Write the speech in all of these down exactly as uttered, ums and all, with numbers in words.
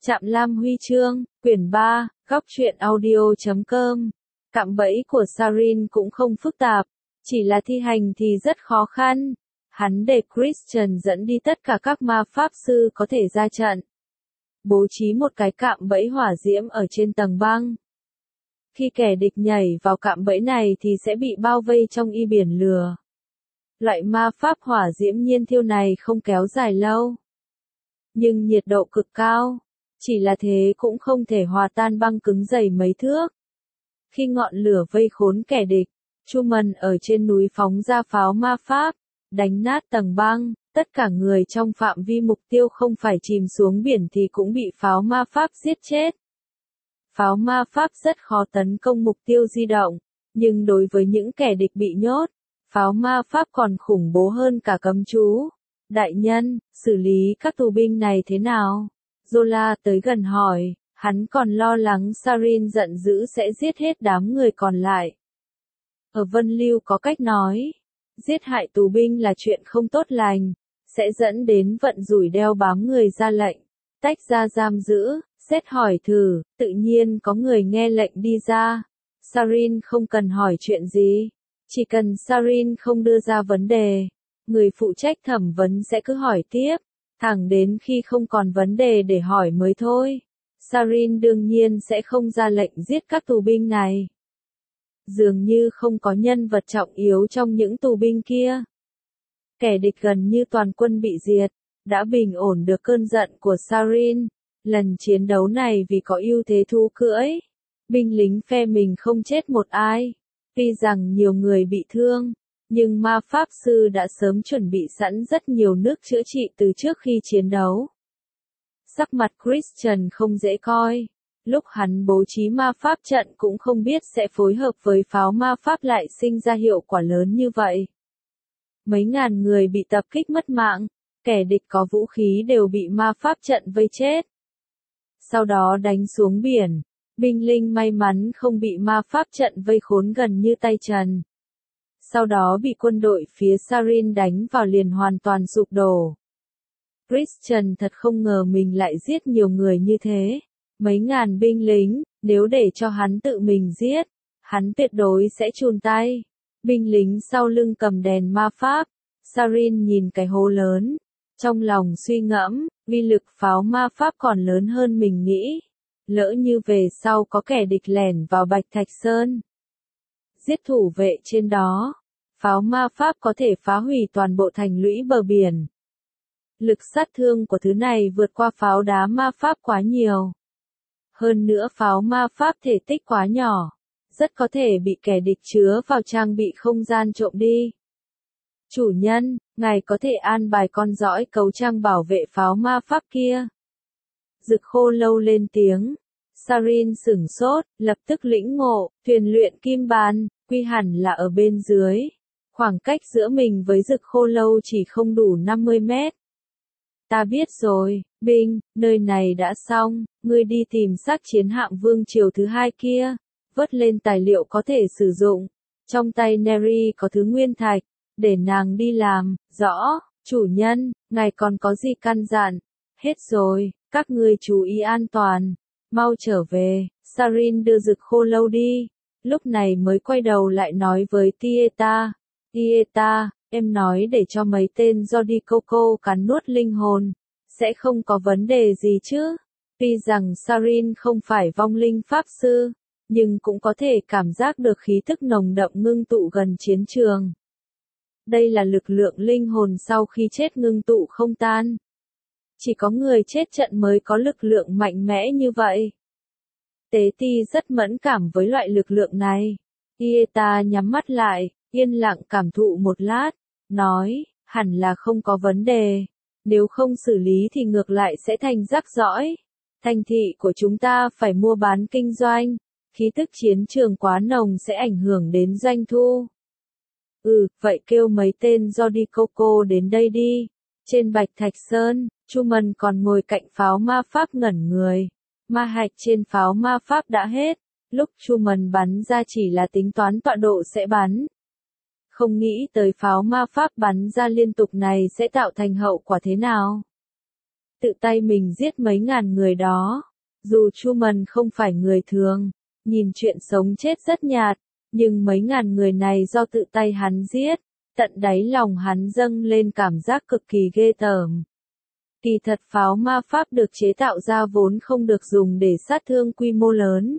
Trạm Lam Huy chương, quyển ba, góc truyện audio chấm com. Cạm bẫy của Sarin cũng không phức tạp, chỉ là thi hành thì rất khó khăn. Hắn để Christian dẫn đi tất cả các ma pháp sư có thể ra trận. Bố trí một cái cạm bẫy hỏa diễm ở trên tầng băng. Khi kẻ địch nhảy vào cạm bẫy này thì sẽ bị bao vây trong y biển lửa. Loại ma pháp hỏa diễm nhiên thiêu này không kéo dài lâu, nhưng nhiệt độ cực cao. Chỉ là thế cũng không thể hòa tan băng cứng dày mấy thước. Khi ngọn lửa vây khốn kẻ địch, Truman ở trên núi phóng ra pháo ma pháp, đánh nát tầng băng. Tất cả người trong phạm vi mục tiêu không phải chìm xuống biển thì cũng bị pháo ma pháp giết chết. Pháo ma pháp rất khó tấn công mục tiêu di động, nhưng đối với những kẻ địch bị nhốt, pháo ma pháp còn khủng bố hơn cả cấm chú. Đại nhân, xử lý các tù binh này thế nào? Zola tới gần hỏi, hắn còn lo lắng Sarin giận dữ sẽ giết hết đám người còn lại. Ở Vân Lưu có cách nói, giết hại tù binh là chuyện không tốt lành, sẽ dẫn đến vận rủi đeo bám người ra lệnh, tách ra giam giữ, xét hỏi thử, tự nhiên có người nghe lệnh đi ra. Sarin không cần hỏi chuyện gì, chỉ cần Sarin không đưa ra vấn đề, người phụ trách thẩm vấn sẽ cứ hỏi tiếp, thẳng đến khi không còn vấn đề để hỏi mới thôi. Sarin đương nhiên sẽ không ra lệnh giết các tù binh này. Dường như không có nhân vật trọng yếu trong những tù binh kia. Kẻ địch gần như toàn quân bị diệt, đã bình ổn được cơn giận của Sarin. Lần chiến đấu này vì có ưu thế thú cưỡi, binh lính phe mình không chết một ai. Tuy rằng nhiều người bị thương, nhưng ma pháp sư đã sớm chuẩn bị sẵn rất nhiều nước chữa trị từ trước khi chiến đấu. Sắc mặt Christian không dễ coi. Lúc hắn bố trí ma pháp trận cũng không biết sẽ phối hợp với pháo ma pháp lại sinh ra hiệu quả lớn như vậy. Mấy ngàn người bị tập kích mất mạng, kẻ địch có vũ khí đều bị ma pháp trận vây chết. Sau đó đánh xuống biển, binh lính may mắn không bị ma pháp trận vây khốn gần như tay trần. Sau đó bị quân đội phía Sarin đánh vào liền hoàn toàn sụp đổ. Christian thật không ngờ mình lại giết nhiều người như thế. Mấy ngàn binh lính, nếu để cho hắn tự mình giết, hắn tuyệt đối sẽ chùn tay. Binh lính sau lưng cầm đèn ma pháp. Sarin nhìn cái hố lớn, trong lòng suy ngẫm, uy lực pháo ma pháp còn lớn hơn mình nghĩ. Lỡ như về sau có kẻ địch lẻn vào Bạch Thạch Sơn, giết thủ vệ trên đó, pháo ma pháp có thể phá hủy toàn bộ thành lũy bờ biển. Lực sát thương của thứ này vượt qua pháo đá ma pháp quá nhiều. Hơn nữa pháo ma pháp thể tích quá nhỏ, rất có thể bị kẻ địch chứa vào trang bị không gian trộm đi. Chủ nhân, ngài có thể an bài con dõi cấu trang bảo vệ pháo ma pháp kia. Dực Khô Lâu lên tiếng. Sarin sửng sốt, lập tức lĩnh ngộ, thuyền luyện kim bàn, quy hẳn là ở bên dưới. Khoảng cách giữa mình với Dực Khô Lâu chỉ không đủ năm mươi mét. Ta biết rồi, binh, nơi này đã xong, ngươi đi tìm xác chiến hạm vương triều thứ hai kia, vớt lên tài liệu có thể sử dụng. Trong tay Neri có thứ nguyên thạch, để nàng đi làm. Rõ, chủ nhân, ngài còn có gì căn dặn? Hết rồi, các ngươi chú ý an toàn, mau trở về. Sarin đưa Dực Khô Lâu đi, lúc này mới quay đầu lại nói với Tieta. Tieta, em nói để cho mấy tên Jodicoco cắn nuốt linh hồn, sẽ không có vấn đề gì chứ? Tuy rằng Sarin không phải vong linh pháp sư, nhưng cũng có thể cảm giác được khí thức nồng đậm ngưng tụ gần chiến trường. Đây là lực lượng linh hồn sau khi chết ngưng tụ không tan. Chỉ có người chết trận mới có lực lượng mạnh mẽ như vậy. Tế Ti rất mẫn cảm với loại lực lượng này. Tieta nhắm mắt lại, yên lặng cảm thụ một lát, nói, hẳn là không có vấn đề. Nếu không xử lý thì ngược lại sẽ thành rắc rõi. Thành thị của chúng ta phải mua bán kinh doanh, khí tức chiến trường quá nồng sẽ ảnh hưởng đến doanh thu. Ừ, vậy kêu mấy tên Jodicoco đến đây đi. Trên Bạch Thạch Sơn, Truman còn ngồi cạnh pháo ma pháp ngẩn người. Ma hạch trên pháo ma pháp đã hết. Lúc Truman bắn ra chỉ là tính toán tọa độ sẽ bắn. Không nghĩ tới pháo ma pháp bắn ra liên tục này sẽ tạo thành hậu quả thế nào. tự tay mình giết mấy ngàn người đó. Dù Truman không phải người thường, nhìn chuyện sống chết rất nhạt, nhưng mấy ngàn người này do tự tay hắn giết, tận đáy lòng hắn dâng lên cảm giác cực kỳ ghê tởm. Kỳ thật pháo ma pháp được chế tạo ra vốn không được dùng để sát thương quy mô lớn,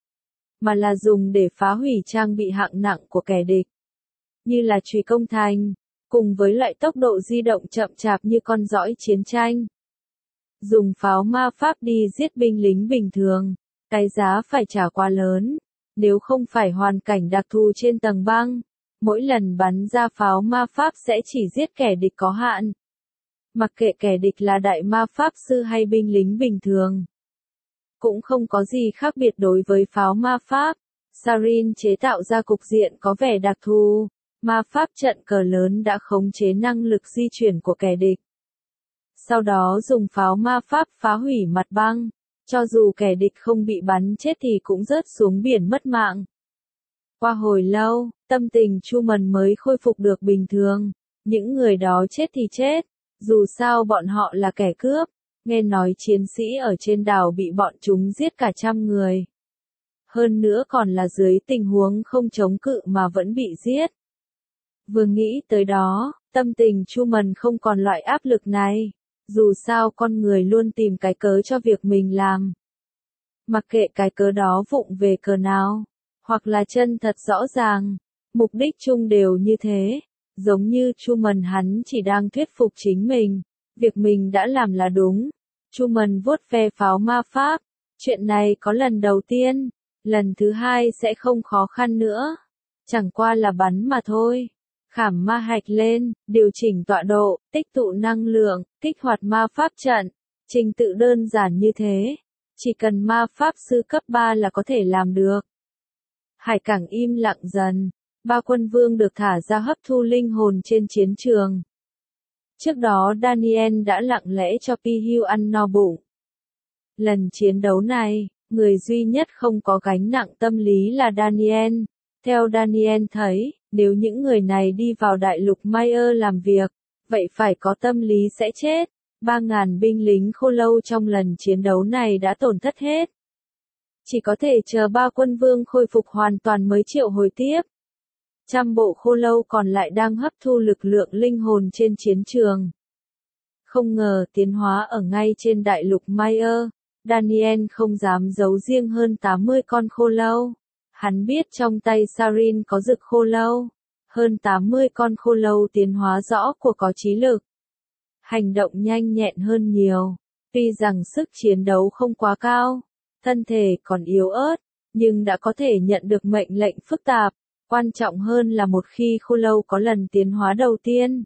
mà là dùng để phá hủy trang bị hạng nặng của kẻ địch, như là chùy công thành, cùng với loại tốc độ di động chậm chạp như con dõi chiến tranh. Dùng pháo ma pháp đi giết binh lính bình thường, cái giá phải trả quá lớn, nếu không phải hoàn cảnh đặc thù trên tầng băng, mỗi lần bắn ra pháo ma pháp sẽ chỉ giết kẻ địch có hạn. Mặc kệ kẻ địch là đại ma pháp sư hay binh lính bình thường, cũng không có gì khác biệt đối với pháo ma pháp. Sarin chế tạo ra cục diện có vẻ đặc thù, ma pháp trận cờ lớn đã khống chế năng lực di chuyển của kẻ địch. Sau đó dùng pháo ma pháp phá hủy mặt băng, cho dù kẻ địch không bị bắn chết thì cũng rớt xuống biển mất mạng. Qua hồi lâu, tâm tình Truman mới khôi phục được bình thường, những người đó chết thì chết, dù sao bọn họ là kẻ cướp, nghe nói chiến sĩ ở trên đảo bị bọn chúng giết cả trăm người. Hơn nữa còn là dưới tình huống không chống cự mà vẫn bị giết. Vừa nghĩ tới đó, tâm tình Truman không còn loại áp lực này. Dù sao con người luôn tìm cái cớ cho việc mình làm. Mặc kệ cái cớ đó vụng về cờ nào, hoặc là chân thật rõ ràng, mục đích chung đều như thế. Giống như Truman hắn chỉ đang thuyết phục chính mình, việc mình đã làm là đúng. Truman vuốt ve pháo ma pháp, chuyện này có lần đầu tiên, lần thứ hai sẽ không khó khăn nữa. Chẳng qua là bắn mà thôi. Khảm ma hạch lên, điều chỉnh tọa độ, tích tụ năng lượng, kích hoạt ma pháp trận. Trình tự đơn giản như thế. Chỉ cần ma pháp sư cấp ba là có thể làm được. Hải cảng im lặng dần. Ba quân vương được thả ra hấp thu linh hồn trên chiến trường. Trước đó Daniel đã lặng lẽ cho Pihiu ăn no bụng. Lần chiến đấu này, người duy nhất không có gánh nặng tâm lý là Daniel. Theo Daniel thấy, nếu những người này đi vào đại lục Mayer làm việc, vậy phải có tâm lý sẽ chết. Ba ngàn binh lính khô lâu trong lần chiến đấu này đã tổn thất hết. Chỉ có thể chờ ba quân vương khôi phục hoàn toàn mới triệu hồi tiếp. Trăm bộ khô lâu còn lại đang hấp thu lực lượng linh hồn trên chiến trường. Không ngờ tiến hóa ở ngay trên đại lục Mayer, Daniel không dám giấu riêng hơn tám mươi con khô lâu. Hắn biết trong tay Sarin có rực khô lâu. Hơn tám mươi con khô lâu tiến hóa rõ của có trí lực. Hành động nhanh nhẹn hơn nhiều. Tuy rằng sức chiến đấu không quá cao, thân thể còn yếu ớt, nhưng đã có thể nhận được mệnh lệnh phức tạp. Quan trọng hơn là một khi khô lâu có lần tiến hóa đầu tiên,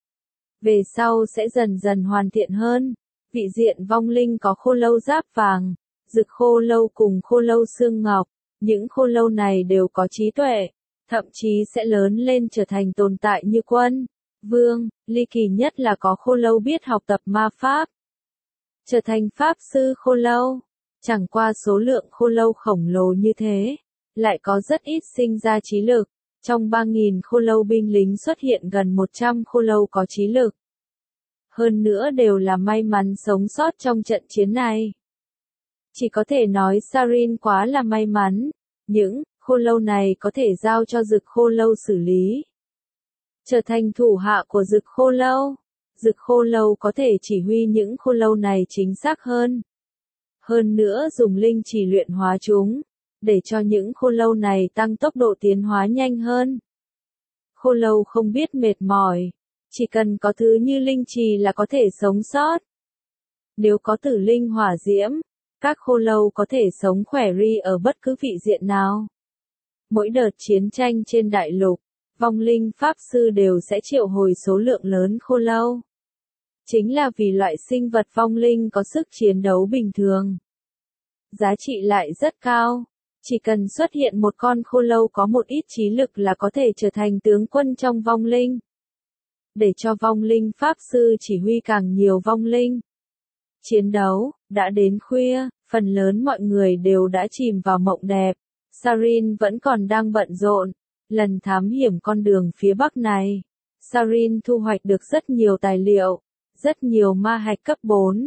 về sau sẽ dần dần hoàn thiện hơn. Vị diện vong linh có khô lâu giáp vàng, rực khô lâu cùng khô lâu xương ngọc. Những khô lâu này đều có trí tuệ, thậm chí sẽ lớn lên trở thành tồn tại như quân, vương, ly kỳ nhất là có khô lâu biết học tập ma pháp. Trở thành pháp sư khô lâu, chẳng qua số lượng khô lâu khổng lồ như thế, lại có rất ít sinh ra trí lực. Trong ba nghìn khô lâu binh lính xuất hiện gần một trăm khô lâu có trí lực. Hơn nữa đều là may mắn sống sót trong trận chiến này. Chỉ có thể nói Sarin quá là may mắn. Những khô lâu này có thể giao cho rực khô lâu xử lý. Trở thành thủ hạ của rực khô lâu. Rực khô lâu có thể chỉ huy những khô lâu này chính xác hơn. Hơn nữa dùng linh chỉ luyện hóa chúng, để cho những khô lâu này tăng tốc độ tiến hóa nhanh hơn. Khô lâu không biết mệt mỏi, chỉ cần có thứ như linh trì là có thể sống sót. Nếu có tử linh hỏa diễm, các khô lâu có thể sống khỏe ri ở bất cứ vị diện nào. Mỗi đợt chiến tranh trên đại lục, vong linh pháp sư đều sẽ triệu hồi số lượng lớn khô lâu. Chính là vì loại sinh vật vong linh có sức chiến đấu bình thường. Giá trị lại rất cao. Chỉ cần xuất hiện một con khô lâu có một ít trí lực là có thể trở thành tướng quân trong vong linh. Để cho vong linh pháp sư chỉ huy càng nhiều vong linh. Chiến đấu, đã đến khuya, phần lớn mọi người đều đã chìm vào mộng đẹp. Sarin vẫn còn đang bận rộn. Lần thám hiểm con đường phía bắc này, Sarin thu hoạch được rất nhiều tài liệu, rất nhiều ma hạch cấp bốn.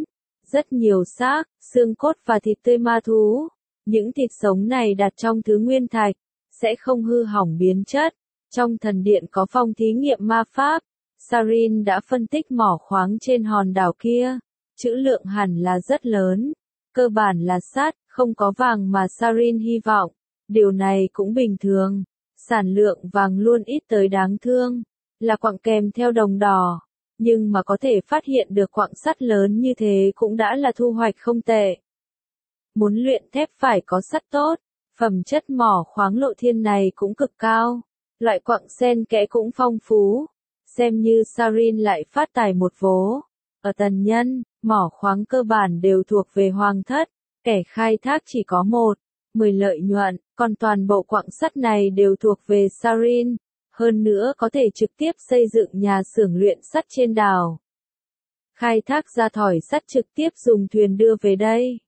Rất nhiều xác, xương cốt và thịt tươi ma thú. Những thịt sống này đặt trong thứ nguyên thạch, sẽ không hư hỏng biến chất. Trong thần điện có phòng thí nghiệm ma pháp, Sarin đã phân tích mỏ khoáng trên hòn đảo kia. Trữ lượng hẳn là rất lớn. Cơ bản là sắt, không có vàng mà Sarin hy vọng. Điều này cũng bình thường. Sản lượng vàng luôn ít tới đáng thương. Là quặng kèm theo đồng đỏ. Nhưng mà có thể phát hiện được quặng sắt lớn như thế cũng đã là thu hoạch không tệ. Muốn luyện thép phải có sắt tốt. Phẩm chất mỏ khoáng lộ thiên này cũng cực cao. Loại quặng xen kẽ cũng phong phú. Xem như Sarin lại phát tài một vố. Ở Tần Nhân, mỏ khoáng cơ bản đều thuộc về Hoàng thất. Kẻ khai thác chỉ có một, mười lợi nhuận, còn toàn bộ quặng sắt này đều thuộc về Sarin. Hơn nữa có thể trực tiếp xây dựng nhà xưởng luyện sắt trên đảo. Khai thác ra thỏi sắt trực tiếp dùng thuyền đưa về đây.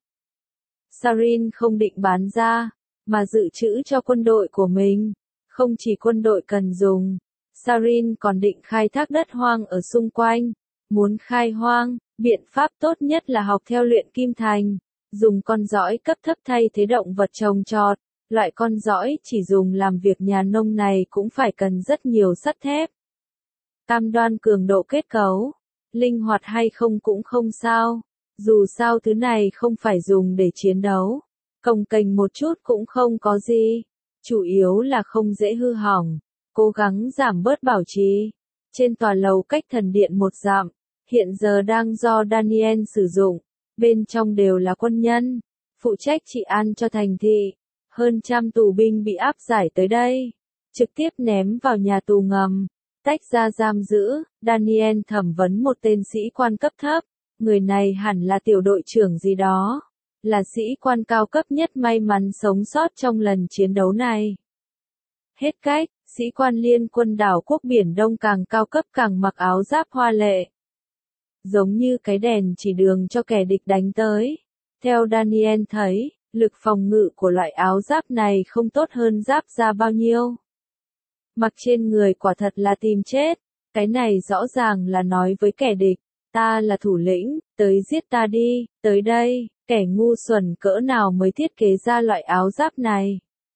Sarin không định bán ra, mà dự trữ cho quân đội của mình. Không chỉ quân đội cần dùng, Sarin còn định khai thác đất hoang ở xung quanh. Muốn khai hoang, biện pháp tốt nhất là học theo luyện kim thành. Dùng con dõi cấp thấp thay thế động vật trồng trọt. Loại con dõi chỉ dùng làm việc nhà nông này cũng phải cần rất nhiều sắt thép. Cam đoan cường độ kết cấu, linh hoạt hay không cũng không sao. Dù sao thứ này không phải dùng để chiến đấu. Cồng kềnh một chút cũng không có gì. Chủ yếu là không dễ hư hỏng. Cố gắng giảm bớt bảo trì. Trên tòa lầu cách thần điện một dặm, hiện giờ đang do Daniel sử dụng. Bên trong đều là quân nhân, phụ trách trị an cho thành thị. Hơn trăm tù binh bị áp giải tới đây, trực tiếp ném vào nhà tù ngầm, tách ra giam giữ. Daniel thẩm vấn một tên sĩ quan cấp thấp, người này hẳn là tiểu đội trưởng gì đó, là sĩ quan cao cấp nhất may mắn sống sót trong lần chiến đấu này. Hết cách, sĩ quan liên quân đảo quốc Biển Đông càng cao cấp càng mặc áo giáp hoa lệ. Giống như cái đèn chỉ đường cho kẻ địch đánh tới. Theo Daniel thấy, lực phòng ngự của loại áo giáp này không tốt hơn giáp da bao nhiêu. Mặc trên người quả thật là tìm chết. Cái này rõ ràng là nói với kẻ địch. Ta là thủ lĩnh, tới giết ta đi, tới đây, kẻ ngu xuẩn cỡ nào mới thiết kế ra loại áo giáp này.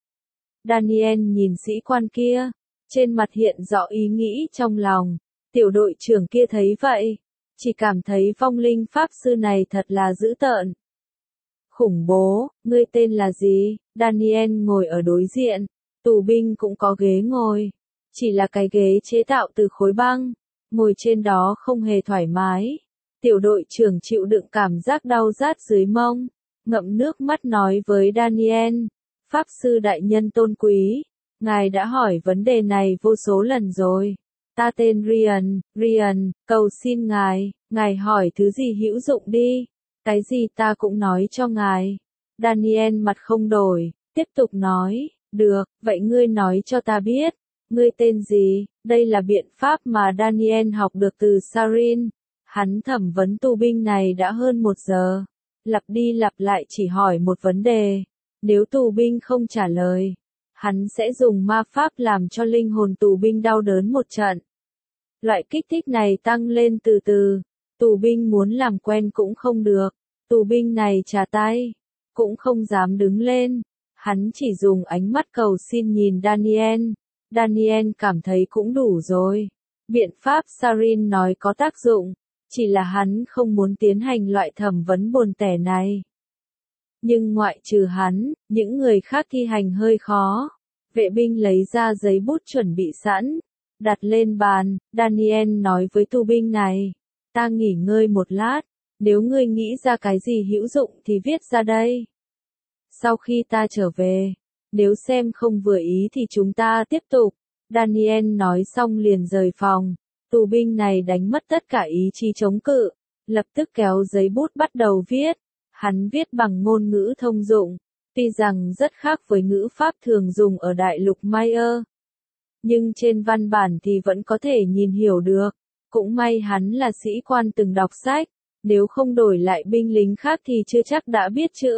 Daniel nhìn sĩ quan kia, trên mặt hiện rõ ý nghĩ trong lòng. Tiểu đội trưởng kia thấy vậy, chỉ cảm thấy vong linh pháp sư này thật là dữ tợn. Khủng bố, ngươi tên là gì? Daniel ngồi ở đối diện, tù binh cũng có ghế ngồi. Chỉ là cái ghế chế tạo từ khối băng, ngồi trên đó không hề thoải mái. Tiểu đội trưởng chịu đựng cảm giác đau rát dưới mông, ngậm nước mắt nói với Daniel. Pháp sư đại nhân tôn quý, ngài đã hỏi vấn đề này vô số lần rồi. Ta tên Ryan, Ryan, cầu xin ngài, ngài hỏi thứ gì hữu dụng đi. Cái gì ta cũng nói cho ngài. Daniel mặt không đổi, tiếp tục nói, được, vậy ngươi nói cho ta biết, ngươi tên gì? Đây là biện pháp mà Daniel học được từ Sarin. Hắn thẩm vấn tù binh này đã hơn một giờ, lặp đi lặp lại chỉ hỏi một vấn đề. Nếu tù binh không trả lời, hắn sẽ dùng ma pháp làm cho linh hồn tù binh đau đớn một trận. Loại kích thích này tăng lên từ từ. Tù binh muốn làm quen cũng không được. Tù binh này trả tay, cũng không dám đứng lên. Hắn chỉ dùng ánh mắt cầu xin nhìn Daniel. Daniel cảm thấy cũng đủ rồi. Biện pháp Sarin nói có tác dụng, chỉ là hắn không muốn tiến hành loại thẩm vấn buồn tẻ này. Nhưng ngoại trừ hắn, những người khác thi hành hơi khó. Vệ binh lấy ra giấy bút chuẩn bị sẵn, đặt lên bàn. Daniel nói với tù binh này, ta nghỉ ngơi một lát, nếu ngươi nghĩ ra cái gì hữu dụng thì viết ra đây. Sau khi ta trở về, nếu xem không vừa ý thì chúng ta tiếp tục. Daniel nói xong liền rời phòng. Tù binh này đánh mất tất cả ý chí chống cự, lập tức kéo giấy bút bắt đầu viết. Hắn viết bằng ngôn ngữ thông dụng, tuy rằng rất khác với ngữ pháp thường dùng ở đại lục Maya. Nhưng trên văn bản thì vẫn có thể nhìn hiểu được. Cũng may hắn là sĩ quan từng đọc sách, nếu không đổi lại binh lính khác thì chưa chắc đã biết chữ.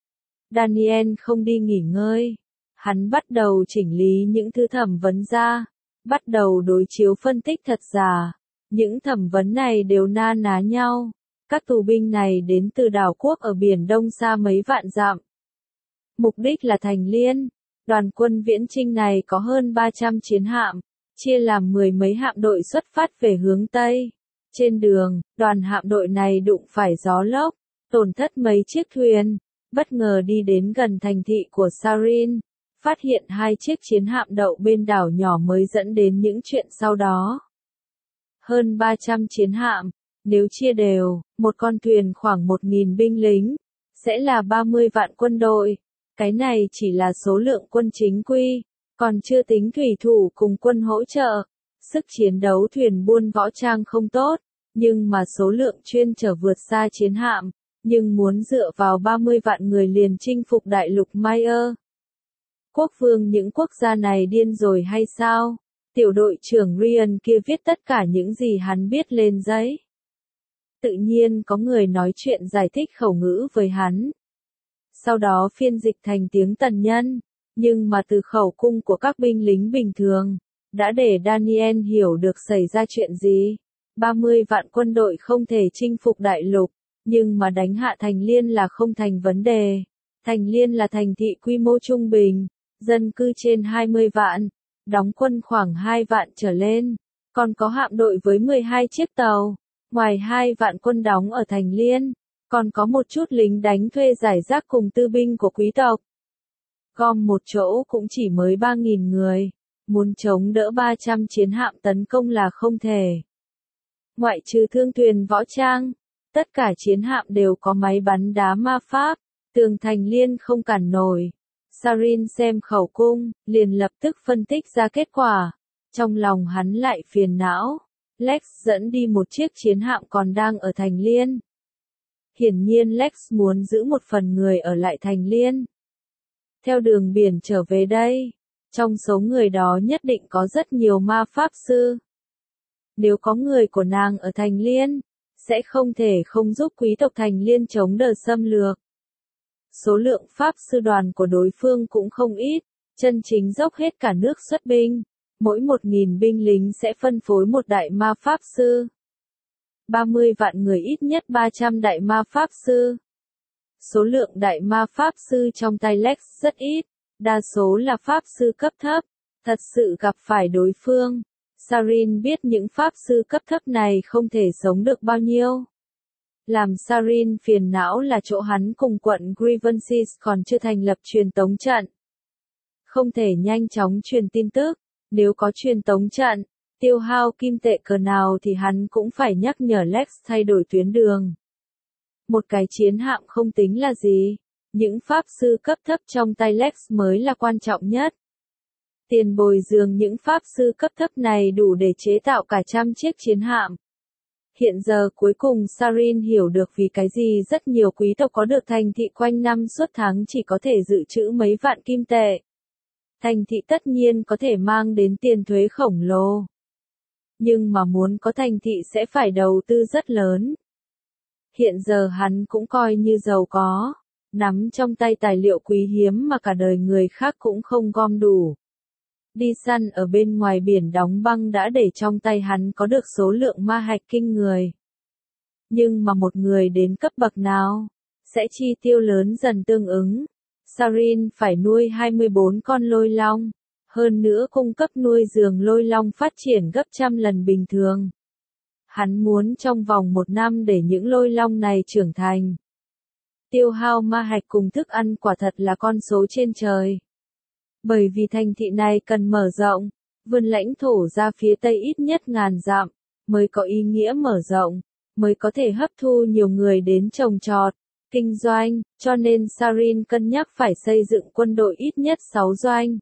Daniel không đi nghỉ ngơi. Hắn bắt đầu chỉnh lý những thứ thẩm vấn ra, bắt đầu đối chiếu phân tích thật giả. Những thẩm vấn này đều na ná nhau, Các tù binh này đến từ đảo quốc ở Biển Đông xa mấy vạn dặm. Mục đích là Thành Liên. Đoàn quân viễn chinh này có hơn ba trăm chiến hạm, chia làm mười mấy hạm đội xuất phát về hướng Tây. Trên đường, đoàn hạm đội này đụng phải gió lốc, tổn thất mấy chiếc thuyền, bất ngờ đi đến gần thành thị của Sarin, phát hiện hai chiếc chiến hạm đậu bên đảo nhỏ mới dẫn đến những chuyện sau đó. Hơn ba trăm chiến hạm, nếu chia đều, một con thuyền khoảng một nghìn binh lính, sẽ là ba mươi vạn quân đội. Cái này chỉ là số lượng quân chính quy, còn chưa tính thủy thủ cùng quân hỗ trợ. Sức chiến đấu thuyền buôn võ trang không tốt, nhưng mà số lượng chuyên chở vượt xa chiến hạm, nhưng muốn dựa vào ba mươi vạn người liền chinh phục đại lục Maya. Quốc vương những quốc gia này điên rồi hay sao? Tiểu đội trưởng Ryan kia viết tất cả những gì hắn biết lên giấy. Tự nhiên có người nói chuyện giải thích khẩu ngữ với hắn. Sau đó phiên dịch thành tiếng tần nhân, nhưng mà từ khẩu cung của các binh lính bình thường, đã để Daniel hiểu được xảy ra chuyện gì. ba mươi vạn quân đội không thể chinh phục đại lục, nhưng mà đánh hạ Thành Liên là không thành vấn đề. Thành Liên là thành thị quy mô trung bình, dân cư trên hai mươi vạn, đóng quân khoảng hai vạn trở lên, còn có hạm đội với mười hai chiếc tàu. Ngoài hai vạn quân đóng ở Thành Liên, còn có một chút lính đánh thuê giải rác cùng tư binh của quý tộc. Gom một chỗ cũng chỉ mới ba nghìn người, muốn chống đỡ ba trăm chiến hạm tấn công là không thể. Ngoại trừ thương thuyền võ trang, tất cả chiến hạm đều có máy bắn đá ma pháp, tường Thành Liên không cản nổi. Sarin xem khẩu cung, liền lập tức phân tích ra kết quả. Trong lòng hắn lại phiền não. Lex dẫn đi một chiếc chiến hạm còn đang ở Thành Liên. Hiển nhiên Lex muốn giữ một phần người ở lại Thành Liên. Theo đường biển trở về đây, trong số người đó nhất định có rất nhiều ma pháp sư. Nếu có người của nàng ở Thành Liên, sẽ không thể không giúp quý tộc Thành Liên chống đỡ xâm lược. Số lượng pháp sư đoàn của đối phương cũng không ít, chân chính dốc hết cả nước xuất binh. Mỗi một nghìn binh lính sẽ phân phối một đại ma pháp sư. ba mươi vạn người ít nhất ba trăm đại ma pháp sư. Số lượng đại ma pháp sư trong tay Lex rất ít, đa số là pháp sư cấp thấp. Thật sự gặp phải đối phương, Sarin biết những pháp sư cấp thấp này không thể sống được bao nhiêu. Làm Sarin phiền não là chỗ hắn cùng quận Grievance còn chưa thành lập truyền tống trận. Không thể nhanh chóng truyền tin tức. Nếu có truyền tống trận, tiêu hao kim tệ cỡ nào thì hắn cũng phải nhắc nhở Lex thay đổi tuyến đường. Một cái chiến hạm không tính là gì, những pháp sư cấp thấp trong tay Lex mới là quan trọng nhất. Tiền bồi dưỡng những pháp sư cấp thấp này đủ để chế tạo cả trăm chiếc chiến hạm. Hiện giờ cuối cùng Sarin hiểu được vì cái gì rất nhiều quý tộc có được thành thị quanh năm suốt tháng chỉ có thể dự trữ mấy vạn kim tệ. Thành thị tất nhiên có thể mang đến tiền thuế khổng lồ. Nhưng mà muốn có thành thị sẽ phải đầu tư rất lớn. Hiện giờ hắn cũng coi như giàu có, nắm trong tay tài liệu quý hiếm mà cả đời người khác cũng không gom đủ. Đi săn ở bên ngoài biển đóng băng đã để trong tay hắn có được số lượng ma hạch kinh người. Nhưng mà một người đến cấp bậc nào, sẽ chi tiêu lớn dần tương ứng. Sarin phải nuôi hai mươi bốn con lôi long, hơn nữa cung cấp nuôi dưỡng lôi long phát triển gấp trăm lần bình thường. Hắn muốn trong vòng một năm để những lôi long này trưởng thành. Tiêu hao ma hạch cùng thức ăn quả thật là con số trên trời. Bởi vì thành thị này cần mở rộng, vươn lãnh thổ ra phía tây ít nhất ngàn dặm, mới có ý nghĩa mở rộng, mới có thể hấp thu nhiều người đến trồng trọt, kinh doanh, cho nên Sarin cân nhắc phải xây dựng quân đội ít nhất sáu doanh.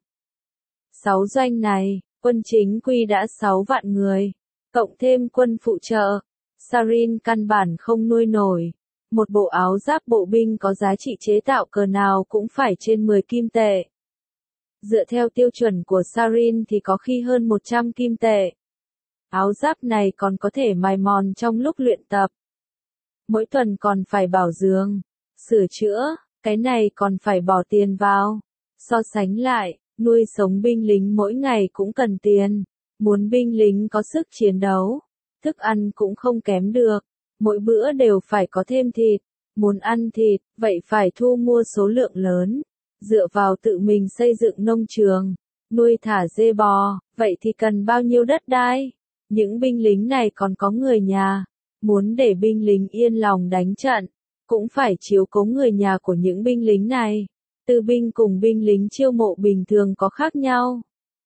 sáu doanh này, quân chính quy đã sáu vạn người, cộng thêm quân phụ trợ, Sarin căn bản không nuôi nổi. Một bộ áo giáp bộ binh có giá trị chế tạo cờ nào cũng phải trên mười kim tệ. Dựa theo tiêu chuẩn của Sarin thì có khi hơn một trăm kim tệ. Áo giáp này còn có thể mài mòn trong lúc luyện tập. Mỗi tuần còn phải bảo dưỡng, sửa chữa, cái này còn phải bỏ tiền vào. So sánh lại, nuôi sống binh lính mỗi ngày cũng cần tiền. Muốn binh lính có sức chiến đấu, thức ăn cũng không kém được. mỗi bữa đều phải có thêm thịt, muốn ăn thịt, vậy phải thu mua số lượng lớn, dựa vào tự mình xây dựng nông trường, nuôi thả dê bò, vậy thì cần bao nhiêu đất đai? Những binh lính này còn có người nhà, muốn để binh lính yên lòng đánh trận, cũng phải chiếu cố người nhà của những binh lính này. Tư binh cùng binh lính chiêu mộ bình thường có khác nhau.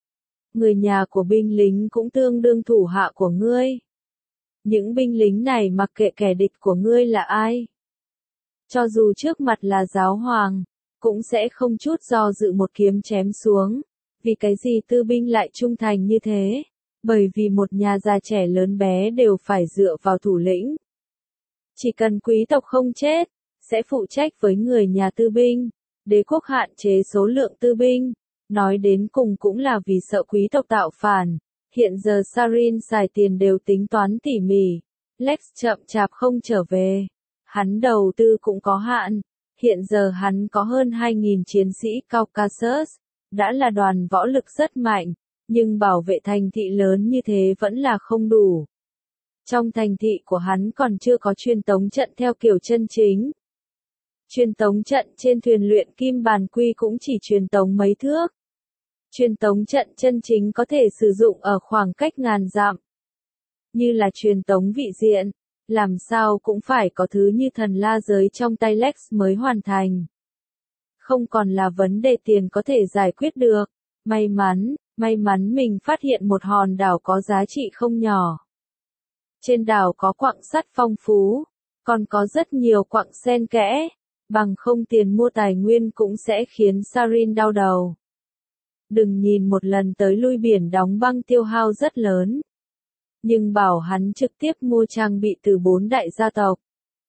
Người nhà của binh lính cũng tương đương thủ hạ của ngươi. Những binh lính này mặc kệ kẻ địch của ngươi là ai. Cho dù trước mặt là giáo hoàng, cũng sẽ không chút do dự một kiếm chém xuống. Vì cái gì tư binh lại trung thành như thế? Bởi vì một nhà già trẻ lớn bé đều phải dựa vào thủ lĩnh. Chỉ cần quý tộc không chết, sẽ phụ trách với người nhà tư binh. Đế quốc hạn chế số lượng tư binh, nói đến cùng cũng là vì sợ quý tộc tạo phản. Hiện giờ Sarin xài tiền đều tính toán tỉ mỉ. Lex chậm chạp không trở về. Hắn đầu tư cũng có hạn. Hiện giờ hắn có hơn hai nghìn chiến sĩ Caucasus, đã là đoàn võ lực rất mạnh, nhưng bảo vệ thành thị lớn như thế vẫn là không đủ. Trong thành thị của hắn còn chưa có truyền tống trận theo kiểu chân chính. Truyền tống trận trên thuyền luyện kim bàn quy cũng chỉ truyền tống mấy thước. Truyền tống trận chân chính có thể sử dụng ở khoảng cách ngàn dặm. Như là truyền tống vị diện, làm sao cũng phải có thứ như thần la giới trong tay Lex mới hoàn thành. Không còn là vấn đề tiền có thể giải quyết được. May mắn, may mắn mình phát hiện một hòn đảo có giá trị không nhỏ. Trên đảo có quặng sắt phong phú, còn có rất nhiều quặng xen kẽ, bằng không tiền mua tài nguyên cũng sẽ khiến Sarin đau đầu. Đừng nhìn một lần tới lui biển đóng băng tiêu hao rất lớn. Nhưng bảo hắn trực tiếp mua trang bị từ bốn đại gia tộc.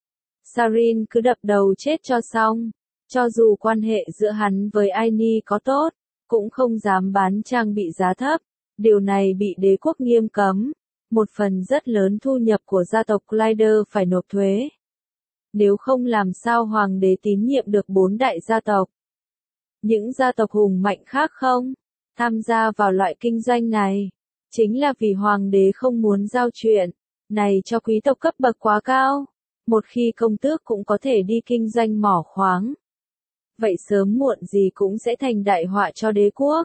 Sarin cứ đập đầu chết cho xong. Cho dù quan hệ giữa hắn với Aini có tốt, cũng không dám bán trang bị giá thấp. Điều này bị đế quốc nghiêm cấm. Một phần rất lớn thu nhập của gia tộc Clyder phải nộp thuế. Nếu không làm sao hoàng đế tín nhiệm được bốn đại gia tộc. Những gia tộc hùng mạnh khác không tham gia vào loại kinh doanh này, chính là vì hoàng đế không muốn giao chuyện này cho quý tộc cấp bậc quá cao. Một khi công tước cũng có thể đi kinh doanh mỏ khoáng, vậy sớm muộn gì cũng sẽ thành đại họa cho đế quốc.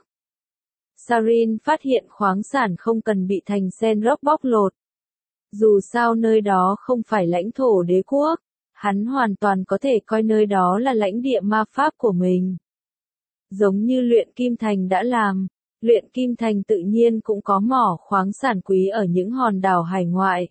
Sarin phát hiện khoáng sản không cần bị thành sen rock bóc lột. Dù sao nơi đó không phải lãnh thổ đế quốc, hắn hoàn toàn có thể coi nơi đó là lãnh địa ma pháp của mình. Giống như luyện kim thành đã làm, luyện kim thành tự nhiên cũng có mỏ khoáng sản quý ở những hòn đảo hải ngoại.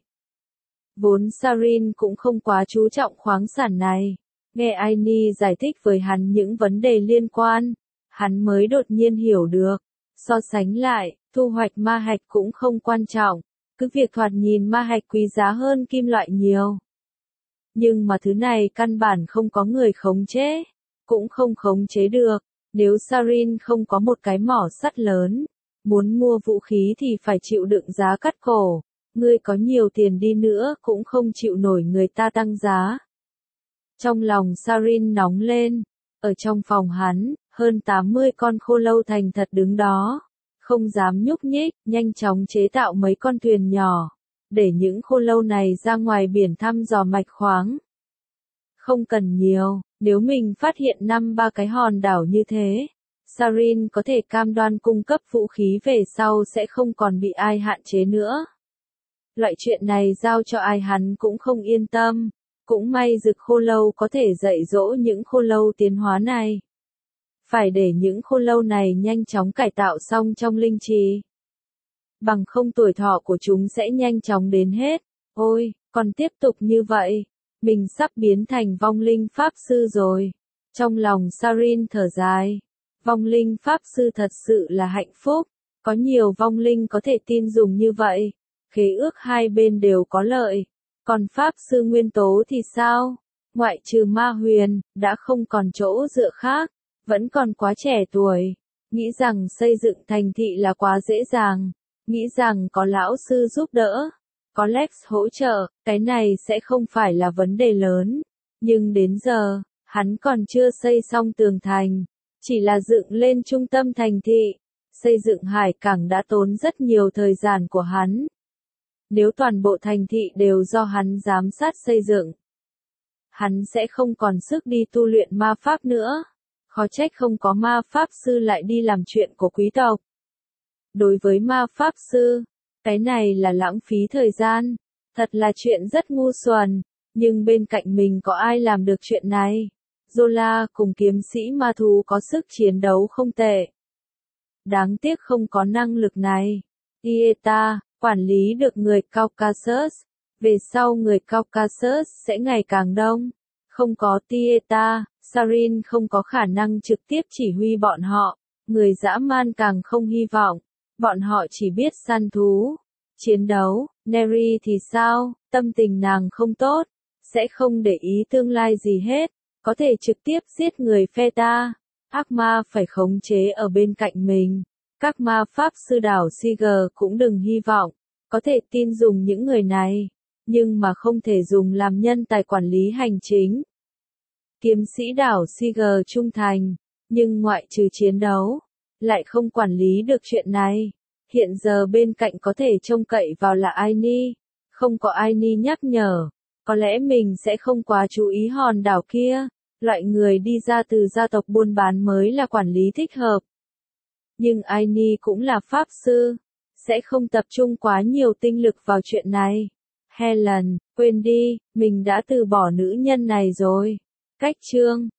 Vốn Sarin cũng không quá chú trọng khoáng sản này. Nghe Aini giải thích với hắn những vấn đề liên quan, hắn mới đột nhiên hiểu được. So sánh lại, thu hoạch ma hạch cũng không quan trọng, cứ việc thoạt nhìn ma hạch quý giá hơn kim loại nhiều. Nhưng mà thứ này căn bản không có người khống chế, cũng không khống chế được. Nếu Sarin không có một cái mỏ sắt lớn, muốn mua vũ khí thì phải chịu đựng giá cắt cổ. Ngươi có nhiều tiền đi nữa cũng không chịu nổi người ta tăng giá. Trong lòng Sarin nóng lên, ở trong phòng hắn, hơn tám mươi con khô lâu thành thật đứng đó, không dám nhúc nhích, nhanh chóng chế tạo mấy con thuyền nhỏ, để những khô lâu này ra ngoài biển thăm dò mạch khoáng. Không cần nhiều, nếu mình phát hiện năm ba cái hòn đảo như thế, Sarin có thể cam đoan cung cấp vũ khí về sau sẽ không còn bị ai hạn chế nữa. Loại chuyện này giao cho ai hắn cũng không yên tâm. Cũng may Dực khô lâu có thể dạy dỗ những khô lâu tiến hóa này. Phải để những khô lâu này nhanh chóng cải tạo xong trong linh trì. Bằng không tuổi thọ của chúng sẽ nhanh chóng đến hết. Ôi, còn tiếp tục như vậy, mình sắp biến thành vong linh pháp sư rồi. Trong lòng Sarin thở dài. Vong linh pháp sư thật sự là hạnh phúc. Có nhiều vong linh có thể tin dùng như vậy. Khế ước hai bên đều có lợi. Còn pháp sư nguyên tố thì sao? Ngoại trừ ma huyền, đã không còn chỗ dựa khác, vẫn còn quá trẻ tuổi. Nghĩ rằng xây dựng thành thị là quá dễ dàng. Nghĩ rằng có lão sư giúp đỡ, có Lex hỗ trợ, cái này sẽ không phải là vấn đề lớn. Nhưng đến giờ, hắn còn chưa xây xong tường thành, chỉ là dựng lên trung tâm thành thị. Xây dựng hải cảng đã tốn rất nhiều thời gian của hắn. Nếu toàn bộ thành thị đều do hắn giám sát xây dựng, hắn sẽ không còn sức đi tu luyện ma pháp nữa. Khó trách không có ma pháp sư lại đi làm chuyện của quý tộc. Đối với ma pháp sư, cái này là lãng phí thời gian, thật là chuyện rất ngu xuẩn, nhưng bên cạnh mình có ai làm được chuyện này? Zola cùng kiếm sĩ ma thú có sức chiến đấu không tệ. Đáng tiếc không có năng lực này. Ieta, quản lý được người Caucasus, về sau người Caucasus sẽ ngày càng đông. Không có Tieta, Sarin không có khả năng trực tiếp chỉ huy bọn họ, người dã man càng không hy vọng. Bọn họ chỉ biết săn thú, chiến đấu. Neri thì sao, tâm tình nàng không tốt, sẽ không để ý tương lai gì hết, có thể trực tiếp giết người phe ta. Ác ma phải khống chế ở bên cạnh mình. Các ma pháp sư đảo Siger cũng đừng hy vọng, có thể tin dùng những người này, nhưng mà không thể dùng làm nhân tài quản lý hành chính. Kiếm sĩ đảo Siger trung thành, nhưng ngoại trừ chiến đấu, lại không quản lý được chuyện này. Hiện giờ bên cạnh có thể trông cậy vào là Aini, không có Aini nhắc nhở, có lẽ mình sẽ không quá chú ý hòn đảo kia. Loại người đi ra từ gia tộc buôn bán mới là quản lý thích hợp. Nhưng Aini cũng là pháp sư, sẽ không tập trung quá nhiều tinh lực vào chuyện này. Helen, quên đi, mình đã từ bỏ nữ nhân này rồi. Cách chương